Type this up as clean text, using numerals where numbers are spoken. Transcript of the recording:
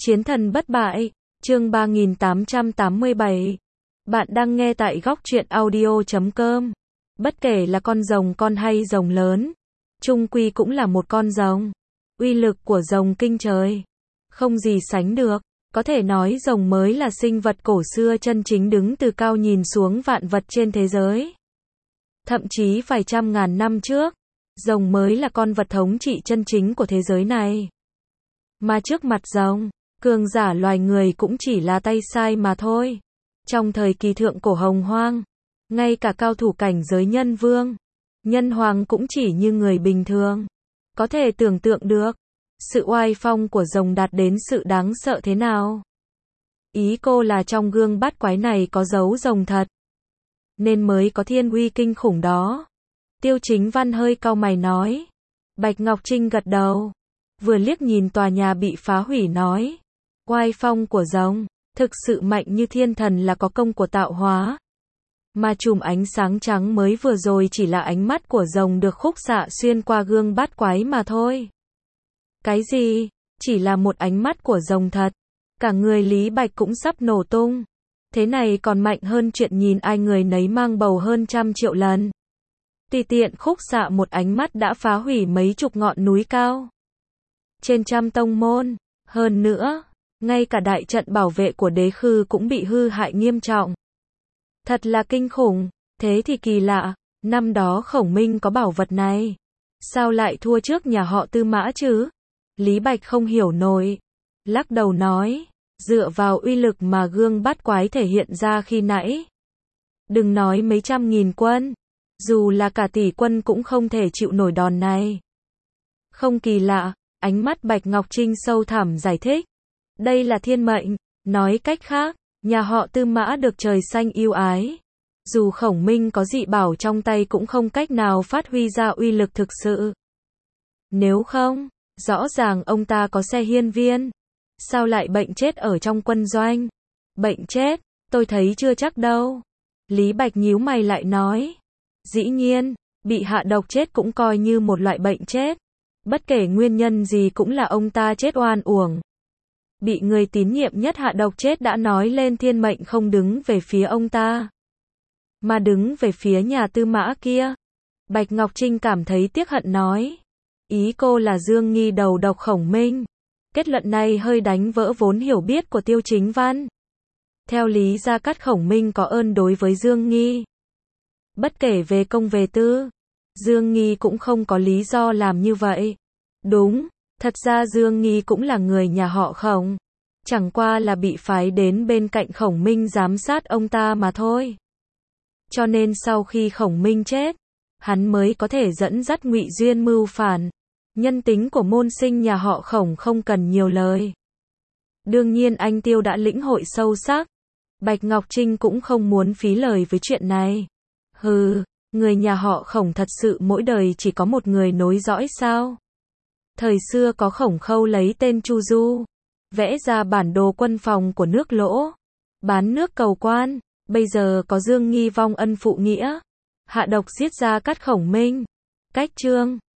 Chiến thần bất bại, chương 3887. Bạn đang nghe tại góc truyện audio.com. Bất kể là con rồng con hay rồng lớn, chung quy cũng là một con rồng. Uy lực của rồng kinh trời, không gì sánh được. Có thể nói rồng mới là sinh vật cổ xưa chân chính đứng từ cao nhìn xuống vạn vật trên thế giới. Thậm chí phải trăm ngàn năm trước, rồng mới là con vật thống trị chân chính của thế giới này. Mà trước mặt rồng, cường giả loài người cũng chỉ là tay sai mà thôi. Trong thời kỳ thượng cổ hồng hoang, ngay cả cao thủ cảnh giới nhân vương, nhân hoàng cũng chỉ như người bình thường. Có thể tưởng tượng được, sự oai phong của rồng đạt đến sự đáng sợ thế nào. Ý cô là trong gương bát quái này có dấu rồng thật, nên mới có thiên uy kinh khủng đó. Tiêu Chính Văn hơi cau mày nói. Bạch Ngọc Trinh gật đầu, vừa liếc nhìn tòa nhà bị phá hủy nói. Oai phong của rồng, thực sự mạnh như thiên thần là có công của tạo hóa. Mà chùm ánh sáng trắng mới vừa rồi chỉ là ánh mắt của rồng được khúc xạ xuyên qua gương bát quái mà thôi. Cái gì? Chỉ là một ánh mắt của rồng thật. Cả người Lý Bạch cũng sắp nổ tung. Thế này còn mạnh hơn chuyện nhìn ai người nấy mang bầu hơn 100 triệu lần. Tùy tiện khúc xạ một ánh mắt đã phá hủy mấy chục ngọn núi cao. Trên 100 tông môn. Hơn nữa, ngay cả đại trận bảo vệ của đế khư cũng bị hư hại nghiêm trọng. Thật là kinh khủng. Thế thì kỳ lạ, năm đó Khổng Minh có bảo vật này, sao lại thua trước nhà họ Tư Mã chứ? Lý Bạch không hiểu nổi, lắc đầu nói, dựa vào uy lực mà gương bát quái thể hiện ra khi nãy, đừng nói mấy trăm nghìn quân, dù là cả tỷ quân cũng không thể chịu nổi đòn này. Không kỳ lạ, ánh mắt Bạch Ngọc Trinh sâu thẳm giải thích, đây là thiên mệnh, nói cách khác, nhà họ Tư Mã được trời xanh yêu ái. Dù Khổng Minh có dị bảo trong tay cũng không cách nào phát huy ra uy lực thực sự. Nếu không, rõ ràng ông ta có xe hiên viên. Sao lại bệnh chết ở trong quân doanh? Bệnh chết, tôi thấy chưa chắc đâu. Lý Bạch nhíu mày lại nói. Dĩ nhiên, bị hạ độc chết cũng coi như một loại bệnh chết. Bất kể nguyên nhân gì cũng là ông ta chết oan uổng. Bị người tín nhiệm nhất hạ độc chết đã nói lên thiên mệnh không đứng về phía ông ta, mà đứng về phía nhà Tư Mã kia. Bạch Ngọc Trinh cảm thấy tiếc hận nói. Ý cô là Dương Nghi đầu độc Khổng Minh. Kết luận này hơi đánh vỡ vốn hiểu biết của Tiêu Chính Văn. Theo lý Gia Cát Khổng Minh có ơn đối với Dương Nghi. Bất kể về công về tư, Dương Nghi cũng không có lý do làm như vậy. Đúng, thật ra Dương Nghi cũng là người nhà họ Khổng. Chẳng qua là bị phái đến bên cạnh Khổng Minh giám sát ông ta mà thôi. Cho nên sau khi Khổng Minh chết, hắn mới có thể dẫn dắt Ngụy Duyên mưu phản. Nhân tính của môn sinh nhà họ Khổng không cần nhiều lời. Đương nhiên anh Tiêu đã lĩnh hội sâu sắc. Bạch Ngọc Trinh cũng không muốn phí lời với chuyện này. Hừ, người nhà họ Khổng thật sự mỗi đời chỉ có một người nối dõi sao? Thời xưa có Khổng Khâu lấy tên Chu Du, vẽ ra bản đồ quân phòng của nước Lỗ, bán nước cầu quan. Bây giờ có Dương Nghi vong ân phụ nghĩa, hạ độc giết Gia Cát Khổng Minh. Cách chương